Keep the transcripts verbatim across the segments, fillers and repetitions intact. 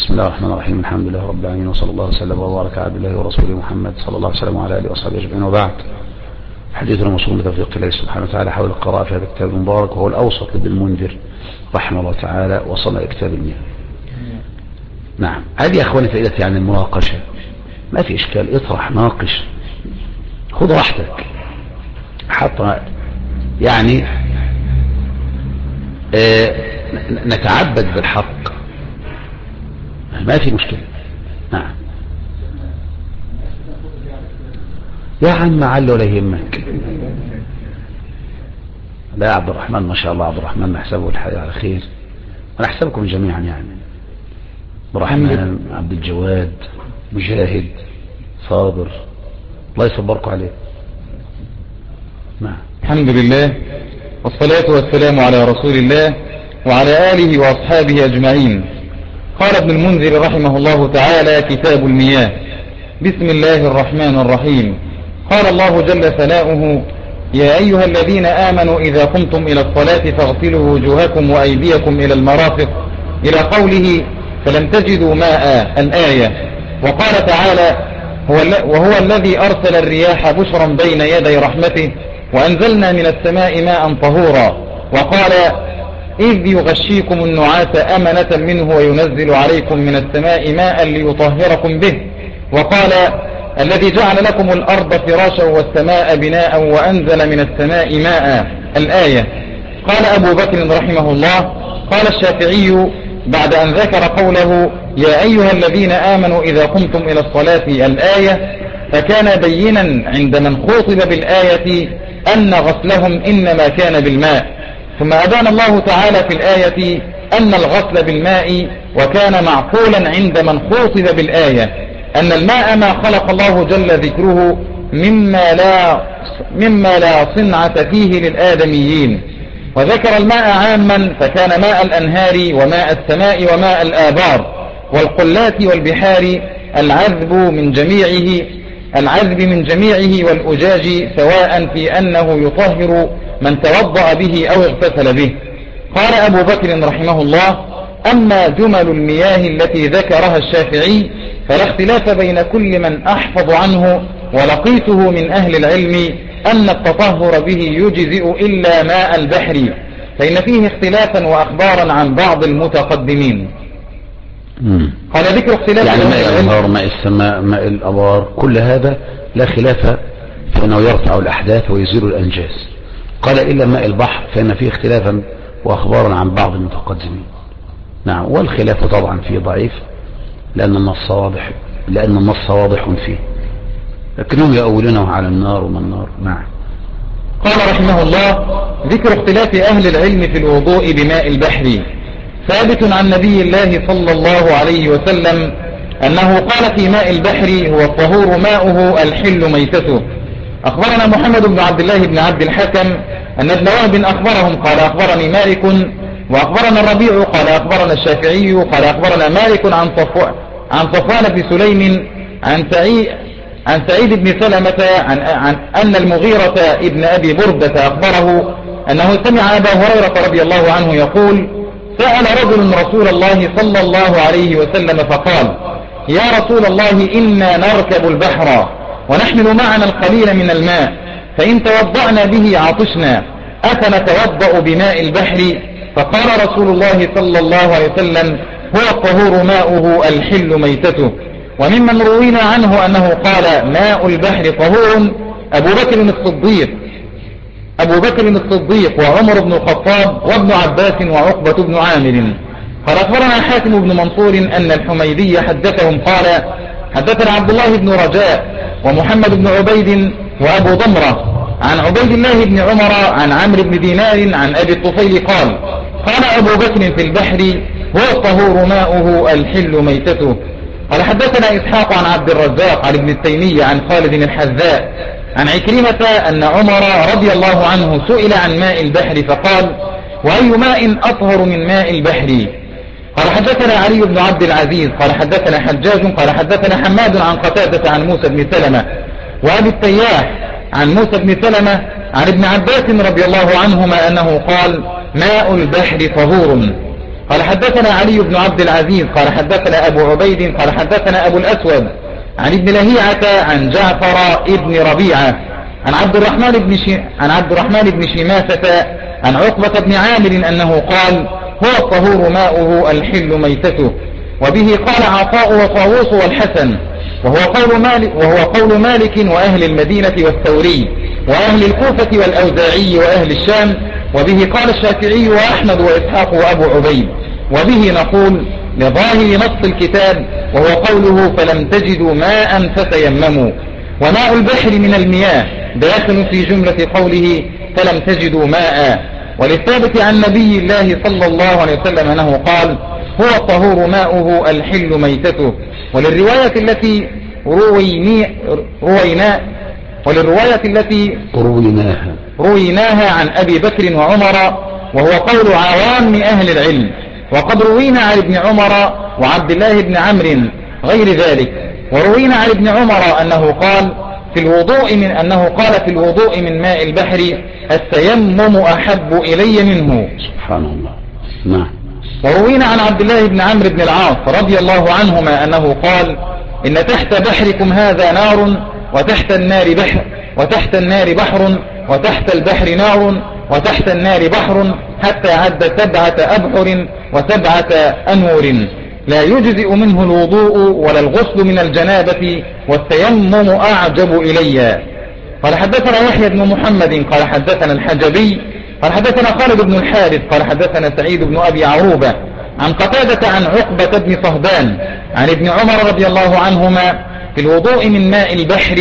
بسم الله الرحمن الرحيم. الحمد لله رب العالمين، وصلى الله وسلم وبارك على عبد الله ورسوله محمد صلى الله عليه وسلم وعلى اله وصحبه اجمعين، وبعد. حديثنا موصول بتوفيق الله سبحانه وتعالى حول القراءة في هذا الكتاب المبارك، وهو الأوسط لابن المنذر رحمه الله تعالى، وصلنا إلى كتاب المياه. نعم، هذه يا اخواني فائدتي عن المناقشة، ما في اشكال، اطرح، ناقش، خذ راحتك حتى يعني اه نتعبد بالحق، ما في مشكلة. نعم يا عم، عل ولا يهمك. لا يا عبد الرحمن، ما شاء الله عبد الرحمن، نحسبه الحقيقة على خير، ونحسبكم جميعا يعني. عبد الرحمن، عبد الجواد، مجاهد، صابر، الله يصبركم عليه. نعم. الحمد لله والصلاة والسلام على رسول الله وعلى آله وأصحابه أجمعين. قال ابن المنذر رحمه الله تعالى: كتاب المياه. بسم الله الرحمن الرحيم. قال الله جل ثناؤه: يا أيها الذين آمنوا إذا قمتم إلى الصلاة فاغسلوا وجوهكم وأيديكم إلى المرافق، إلى قوله فلم تجدوا ماء، الآية. وقال تعالى: هو وهو الذي أرسل الرياح بشرا بين يدي رحمته وأنزلنا من السماء ماء طهورا. وقال: إذ يغشيكم النعاس أمنة منه وينزل عليكم من السماء ماء ليطهركم به. وقال: الذي جعل لكم الأرض فراشا والسماء بناء وأنزل من السماء ماء، الآية. قال أبو بكر رحمه الله: قال الشافعي بعد أن ذكر قوله يا أيها الذين آمنوا إذا قمتم إلى الصلاة، الآية، فكان بينا عند من خوطب بالآية أن غسلهم إنما كان بالماء، ثم أبان الله تعالى في الآية أن الغسل بالماء، وكان معقولا عند من خوطب بالآية أن الماء ما خلق الله جل ذكره مما لا, مما لا صنعة فيه للآدميين، وذكر الماء عاما فكان ماء الأنهار وماء السماء وماء الآبار والقلات والبحار العذب من جميعه العذب من جميعه والأجاج، سواء في أنه يطهر من توضأ به أو اغتسل به. قال أبو بكر رحمه الله: أما جمل المياه التي ذكرها الشافعي فلا اختلاف بين كل من أحفظ عنه ولقيته من أهل العلم أن التطهر به يجزئ إلا ماء البحر، فإن فيه اختلافا وأخبارا عن بعض المتقدمين. مم. قال ذكر اختلاف يعني ماء الأنهار، ماء السماء، ماء الأبار، كل هذا لا خلاف فإنه يرفع الأحداث ويزيل الأنجاس. قال إلا ماء البحر فإن فيه اختلافا وأخبارا عن بعض المتقدمين. نعم، والخلاف طبعا فيه ضعيف لأن النص واضح لأن النص واضح فيه، لكنهم يؤولونه على النار وما النار. نعم. قال رحمه الله: ذكر اختلاف أهل العلم في الوضوء بماء البحر. ثابت عن نبي الله صلى الله عليه وسلم أنه قال في ماء البحر هو الطهور ماؤه الحل ميتته. أخبرنا محمد بن عبد الله بن عبد الحكم أن ابن وهب أخبرهم قال أخبرني مالك، وأخبرنا الربيع قال أخبرنا الشافعي قال أخبرنا مالك عن صفوان عن صفوان بن سليم عن سعيد عن سعيد بن سلمة عن, عن أن المغيرة ابن أبي بردة أخبره أنه سمع أبا هريرة رضي الله عنه يقول: سأل رجل رسول الله صلى الله عليه وسلم فقال: يا رسول الله، إنا نركب البحر ونحمل معنا القليل من الماء، فإن توضأنا به عطشنا، أفنتوضأ بماء البحر؟ فقال رسول الله صلى الله عليه وسلم: هو الطهور ماؤه الحل ميتته. وممن روينا عنه أنه قال ماء البحر طهور أبو بكر الصديق أبو بكر الصديق وعمر بن الخطاب وابن عباس وعقبة بن عامر. قال أخبرنا حاتم بن منصور أن الحميدي حدثهم قال: حدثنا عبد الله بن رجاء ومحمد بن عبيد وأبو ضمرة عن عبيد الله بن عمر عن عمرو بن دينار عن أبي الطفيل قال: قال أبو بكر في البحر هو الطهور ماؤه الحل ميتته. قال حدثنا إسحاق عن عبد الرزاق عن ابن التيمية عن خالد الحذاء عن عكرمة أن عمر رضي الله عنه سئل عن ماء البحر فقال: وأي ماء أطهر من ماء البحر؟ قال حدثنا علي بن عبد العزيز قال حدثنا حجاج قال حدثنا حماد عن قتادة عن موسى بن سلمة وأبي التياح عن موسى بن سلمة عن ابن عباس رضي الله عنهما أنه قال: ماء البحر طهور. قال حدثنا علي بن عبد العزيز قال حدثنا أبو عبيد قال حدثنا أبو الأسود عن ابن لهيعة عن جعفر ابن ربيعة عن عبد الرحمن بن شي... عن عبد الرحمن بن شماسة عن عقبة بن عامر أنه قال هو الطهور ماؤه الحل ميتته. وبه قال عطاء وطاووس والحسن وهو قول مالك, وهو قول مالك وأهل المدينة والثوري وأهل الكوفة والأوزاعي وأهل الشام. وبه قال الشافعي وأحمد وإسحاق وأبو عبيد. وبه نقول لظاهر نص الكتاب وهو قوله فلم تجدوا ماء فتيمموا. وماء البحر من المياه داخل في جملة قوله فلم تجدوا ماء. وللثابت عن نبي الله صلى الله عليه وسلم أنه قال هو الطهور ماؤه الحل ميتته. وللرواية التي رويني روينا وللرواية التي رويناها رويناها عن أبي بكر وعمر وهو قول عوام أهل العلم. وقد روينا عن ابن عمر وعبد الله بن عمرو غير ذلك. وروينا عن ابن عمر أنه قال في الوضوء من أنه قال في الوضوء من ماء البحر التيمم أحب إلي منه. سبحان الله. نعم. وروينا عن عبد الله بن عمرو بن العاص رضي الله عنهما أنه قال إن تحت بحركم هذا نار وتحت النار بحر وتحت النار بحر وتحت البحر نار وتحت النار بحر حتى عد سبعة أبحر وسبعة أنور لا يجزئ منه الوضوء ولا الغسل من الجنابة والتيمم أعجب إلي. قال حدثنا يحيى بن محمد قال حدثنا الحجبي قال حدثنا خالد بن الحارث قال حدثنا سعيد بن أبي عروبة عن قتادة عن عقبة بن صهبان عن ابن عمر رضي الله عنهما في الوضوء من ماء البحر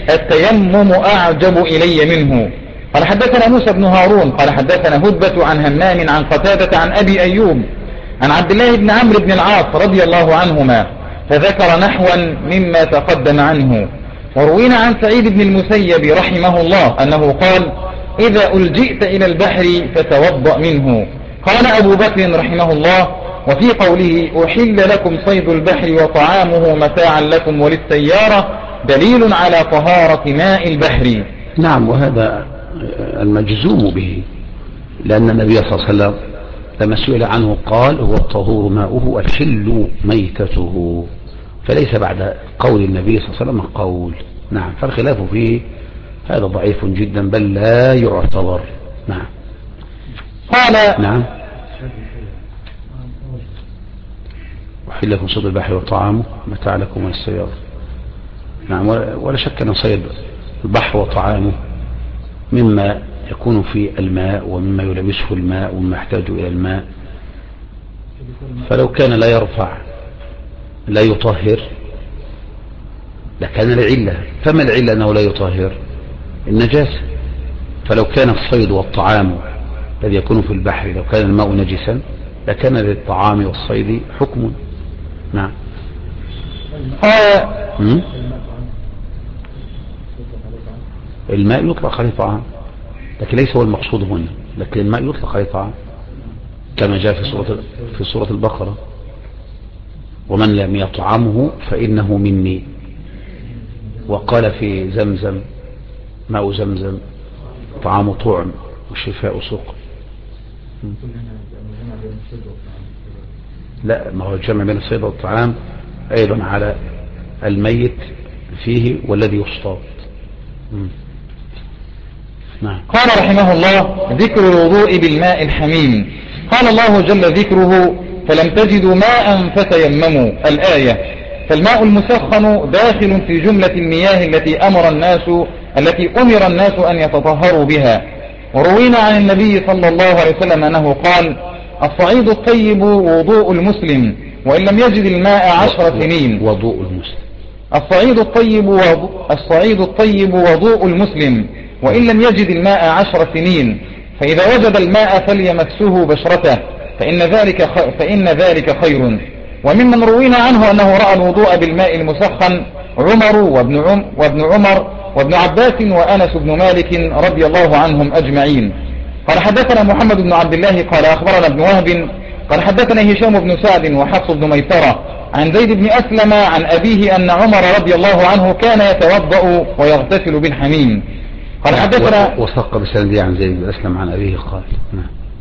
التيمم أعجب إلي منه. قال حدثنا موسى بن هارون قال حدثنا هدبة عن همام عن قتادة عن أبي أيوب عن عبد الله بن عمرو بن العاص رضي الله عنهما فذكر نحوا مما تقدم عنه. وروينا عن سعيد بن المسيب رحمه الله أنه قال إذا ألجئت إلى البحر فتوضأ منه. قال أبو بكر رحمه الله وفي قوله أحل لكم صيد البحر وطعامه متاعا لكم وللسيارة دليل على طهارة ماء البحر. نعم. وهذا المجزوم به لأن النبي صلى الله عليه وسلم لما سئل عنه قال هو الطهور ماؤه الحل ميتته فليس بعد قول النبي صلى الله عليه وسلم قول. نعم. فالخلاف فيه هذا ضعيف جدا بل لا يعتبر. نعم. قال نعم. أحل لكم صيد البحر وطعامه متاع لكم وللسيارة. نعم. ولا شك أن صيد البحر وطعامه مما يكون في الماء ومما يلبسه الماء ومما يحتاج إلى الماء فلو كان لا يرفع لا يطهر لكان العلة. فما العلة أنه لا يطهر؟ النجاسة. فلو كان الصيد والطعام الذي يكون في البحر لو كان الماء نجسا لكان للطعام والصيد حكم. نعم. الماء يطلق عليه طعام لكن ليس هو المقصود هنا. لكن الماء يطلق عليه طعام كما جاء في سورة في سورة البقرة ومن لم يطعمه فإنه مني. وقال في زمزم ماء زمزم طعام طعم وشفاء سقم. لا ما هو الجمع بين الصيد والطعام أيضا على الميت فيه والذي يصطاد. نعم. قال رحمه الله ذكر الوضوء بالماء الحميم. قال الله جل ذكره فلم تجدوا ماء فتيمموا الآية. فالماء المسخن داخل في جملة المياه التي أمر الناس التي أمر الناس أن يتطهروا بها. وروينا عن النبي صلى الله عليه وسلم أنه قال الصعيد الطيب وضوء المسلم وإن لم يجد الماء عشر سنين. وضوء المسلم. الصعيد الطيب وضوء الصعيد الطيب وضوء المسلم وإن لم يجد الماء عشر سنين فإذا وجد الماء فليمسه بشرته فإن ذلك فإن ذلك خير. وممن روينا عنه أنه رأى الوضوء بالماء المسخن عمر وابن عم وابن عمر وابن عباس وأنس بن مالك رضي الله عنهم أجمعين. قال حدثنا محمد بن عبد الله قال أخبرنا ابن وهب قال حدثنا هشام بن سعد وحفص بن ميسرة عن زيد بن أسلم عن أبيه أن عمر رضي الله عنه كان يتوضأ ويغتسل بالحميم. قال حدثنا وثق بسنده عن زيد بن أسلم عن أبيه قال.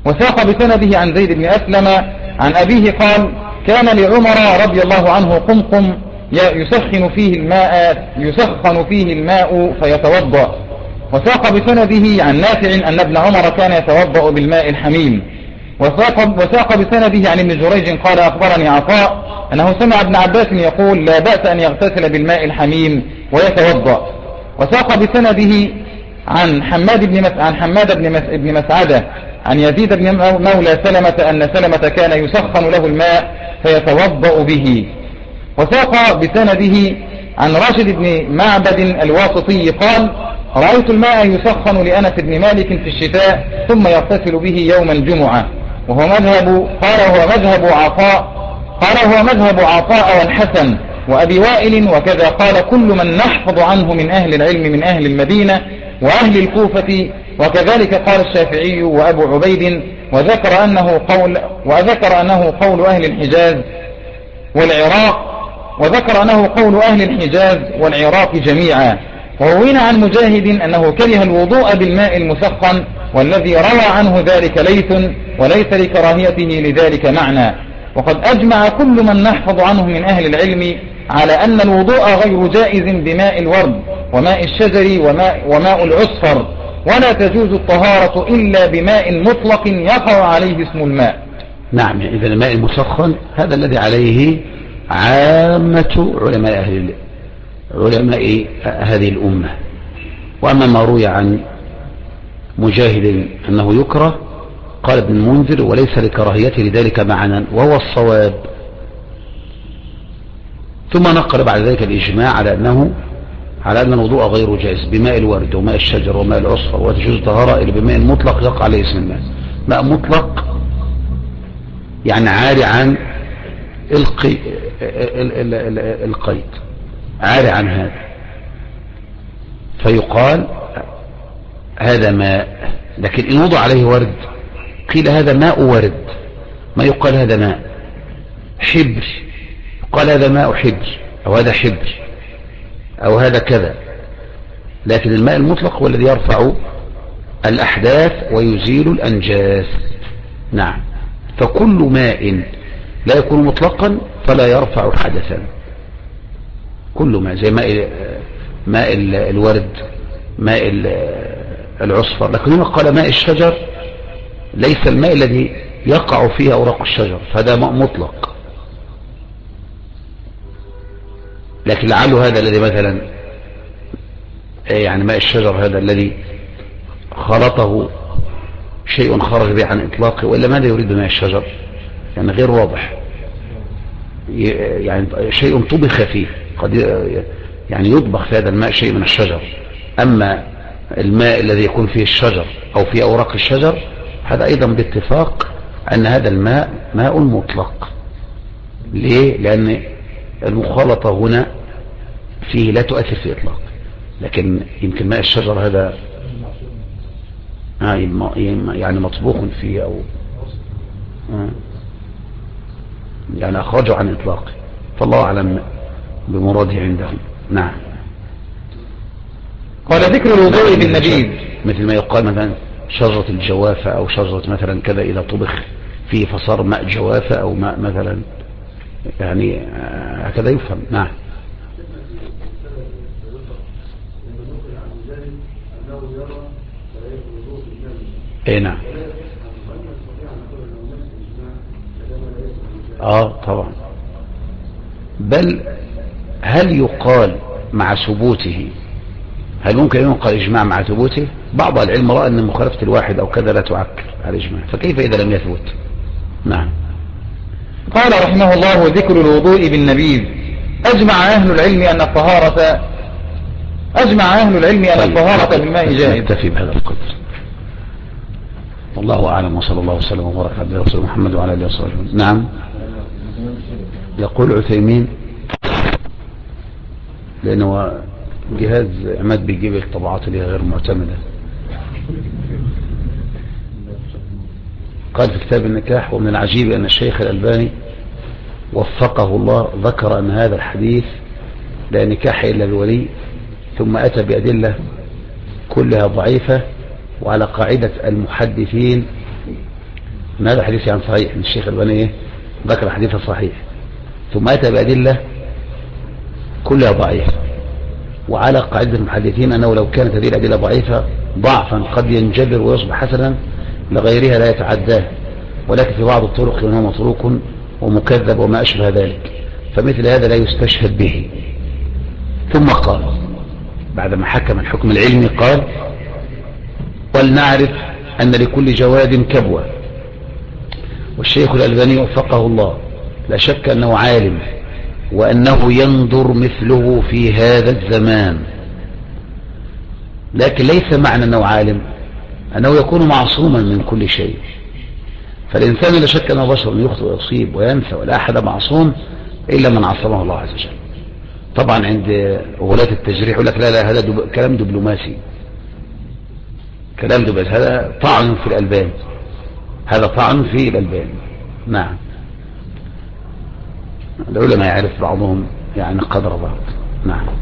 وساق بسنده عن زيد بن أسلم عن أبيه قال كان لعمر رضي الله عنه قمقم يسخن فيه الماء يسخن فيه الماء فيتوضأ. وساق بسنده عن نافع أن ابن عمر كان يتوضأ بالماء الحميم. وساق, وساق بسنده عن ابن جريج قال أخبرني عطاء أنه سمع ابن عباس يقول لا بأس أن يغتسل بالماء الحميم ويتوضأ. وساق بسنده عن حماد بن مس... عن حماد بن, مس... بن مسعدة عن يزيد بن مولى سلمة أن سلمة كان يسخن له الماء فيتوضأ به. وساق بسنده عن راشد بن معبد الواسطي قال رأيت الماء يسخن لأنس بن مالك في الشتاء ثم يغتسل به يوم الجمعة، وهو مذهب قال هو مذهب عطاء قال هو مذهب عطاء والحسن وأبي وائل، وكذا قال كل من نحفظ عنه من أهل العلم من أهل المدينة وأهل الكوفة، وكذلك قال الشافعي وأبو عبيد، وذكر أنه قول وذكر أنه قول أهل الحجاز والعراق وذكر أنه قول أهل الحجاز والعراق جميعا. وروينا عن مجاهد أنه كره الوضوء بالماء المسخن، والذي روى عنه ذلك ليث، وليس لكراهيته لذلك معنى. وقد أجمع كل من نحفظ عنه من أهل العلم على أن الوضوء غير جائز بماء الورد وماء الشجر وماء, وماء العصفر، ولا تجوز الطهارة إلا بماء مطلق يقع عليه اسم الماء. نعم، إذا الماء المسخن هذا الذي عليه عامة علماء أهل علماء هذه الأمة. وأما ما روي عن مجاهد أنه يكره قال ابن المنذر وليس لكراهيته لذلك معنى وهو الصواب. ثم نقل بعد ذلك الإجماع على أنه على أن الوضوء غير جائز بماء الورد وماء الشجر وماء العصفر، وتجوز طهارة إلا بماء مطلق يقع عليه اسم الماء. ماء مطلق يعني عاري عن القي... القيد، عاري عن هذا، فيقال هذا ماء. لكن إن وضع عليه ورد قيل هذا ماء ورد، ما يقال هذا ماء حبر، يقال هذا ماء حبر أو هذا حبر أو هذا كذا. لكن الماء المطلق هو الذي يرفع الأحداث ويزيل الأنجاس. نعم، فكل ماء لا يكون مطلقا فلا يرفع حدثا، كل ماء زي ماء ماء الورد ماء العصفر. لكن هنا قال ماء الشجر ليس الماء الذي يقع فيه أوراق الشجر، فهذا ماء مطلق. لكن لعله هذا الذي مثلا يعني ماء الشجر هذا الذي خلطه شيء خرج به عن إطلاقه، وإلا ماذا يريد ماء الشجر؟ يعني غير واضح، يعني شيء طبخ فيه، قد يعني يطبخ في هذا الماء شيء من الشجر. أما الماء الذي يكون فيه الشجر أو فيه أوراق الشجر هذا أيضا باتفاق أن هذا الماء ماء مطلق. ليه؟ لأن المخالطة هنا فيه لا تؤثر في إطلاق، لكن يمكن ماء الشجر هذا يعني مطبوخ فيه أو يعني أخرجه عن إطلاقه، فالله أعلم بمراده عندهم. نعم. قال ذكر الوضوء بالنبيذ مثل ما يقال مثلا شجرة الجوافة أو شجرة مثلا كذا إذا طبخ فيه فصار ماء جوافة أو ماء مثلا، يعني هكذا يفهم. نعم. اي نعم. اه طبعا. بل هل يقال مع ثبوته، هل ممكن ينقل اجماع مع ثبوته؟ بعض العلم رأى ان مخالفة الواحد او كذا لا تعكر على الاجماع، فكيف اذا لم يثبت؟ نعم. قال رحمه الله ذكر الوضوء بالنبيذ. اجمع اهل العلم ان الطهارة اجمع اهل العلم ان الطهارة بالماء جائز. نكتفي بهذا القدر، والله اعلم، وصلى الله وسلم وبارك على رسول محمد وعلى اله وصحبه. نعم. يقول عثيمين لانه جهاز عماد بيجيب الطبعات اللي غير معتمدة، قال في كتاب النكاح: ومن العجيب أن الشيخ الألباني وفقه الله ذكر أن هذا الحديث لا نكاح إلا بولي، ثم أتى بأدلة كلها ضعيفة، وعلى قاعدة المحدثين ان هذا حديث يعني صحيح، ان الشيخ الألباني ايه ذكر حديثه صحيح، ثم اتى بأدلة كلها ضعيفة. وعلى قاعدة المحدثين انه لو كانت هذه الأدلة ضعيفة ضعفا قد ينجبر ويصبح حسنا لغيرها لا يتعداه، ولكن في بعض الطرق منها متروك ومكذب وما أشبه ذلك، فمثل هذا لا يستشهد به. ثم قال بعدما حكم الحكم العلمي قال: ولنعرف أن لكل جواد كبوة. والشيخ الألباني وفقه الله لا شك أنه عالم، وأنه ينظر مثله في هذا الزمان، لكن ليس معنى أنه عالم أنه يكون معصوما من كل شيء. فالإنسان لا شك أنه بشر يخطئ ويصيب وينسى، ولا أحد معصوم إلا من عصمه الله عز وجل. طبعا عند غلاة التجريح يقول لك لا لا هذا دب... كلام دبلوماسي، كلام دبلوماسي، هذا طعن في الألبان، هذا طعن في الألبان. نعم، العلماء يعرف بعضهم يعني قدر بعض. نعم.